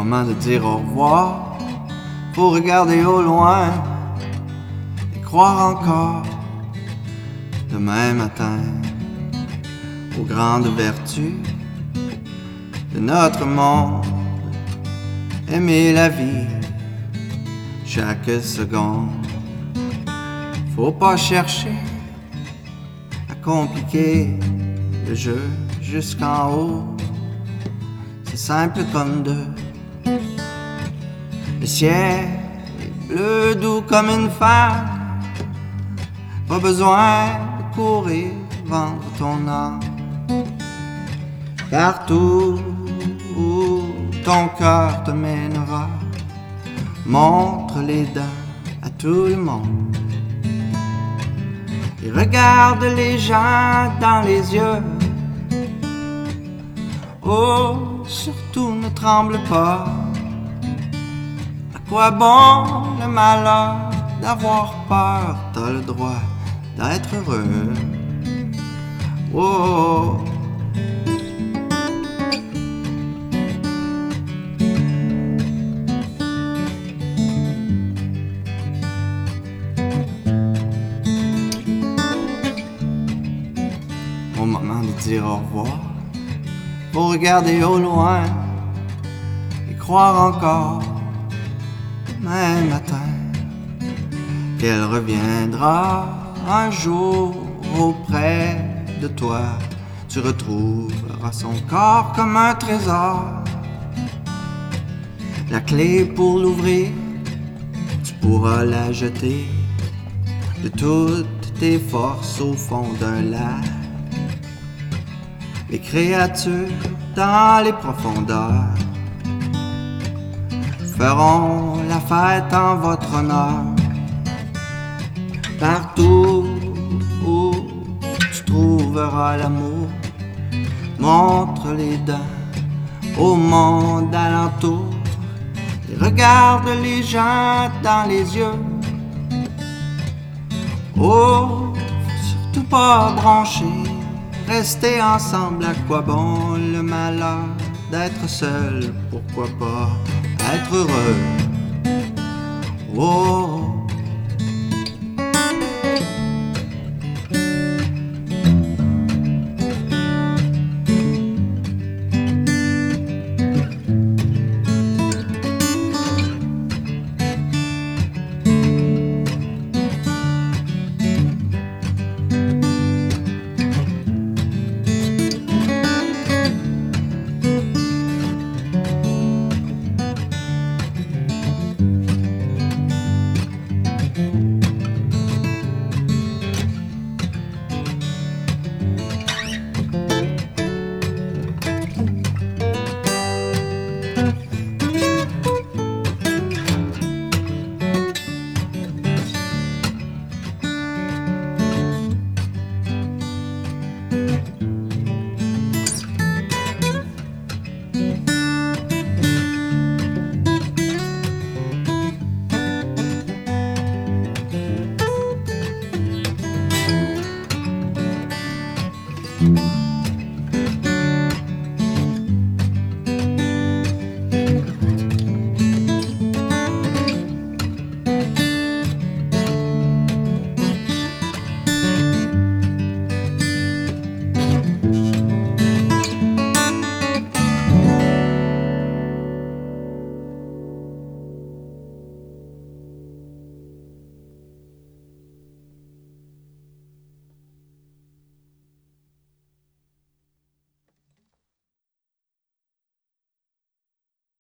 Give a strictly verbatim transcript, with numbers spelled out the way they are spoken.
moment de dire au revoir. Faut regarder au loin et croire encore demain matin aux grandes vertus de notre monde. Aimer la vie chaque seconde. Faut pas chercher à compliquer le jeu jusqu'en haut. C'est simple comme deux. Le ciel est bleu doux comme une femme. Pas besoin de courir vendre ton âme. Partout où ton cœur te mènera, montre les dents à tout le monde. Et regarde les gens dans les yeux. Oh, surtout ne tremble pas. À quoi bon le malheur d'avoir peur? T'as le droit d'être heureux. Oh, au moment de dire au revoir, faut regarder au loin et croire encore demain matin qu'elle reviendra un jour auprès de toi. Tu retrouveras son corps comme un trésor, la clé pour l'ouvrir, tu pourras la jeter de toutes tes forces au fond d'un lac. Les créatures dans les profondeurs feront la fête en votre honneur. Partout où tu trouveras l'amour, montre les dents au monde alentour et regarde les gens dans les yeux. Oh, faut surtout pas broncher. Rester ensemble, à quoi bon le malheur d'être seul? Pourquoi pas être heureux? Oh, Thank you.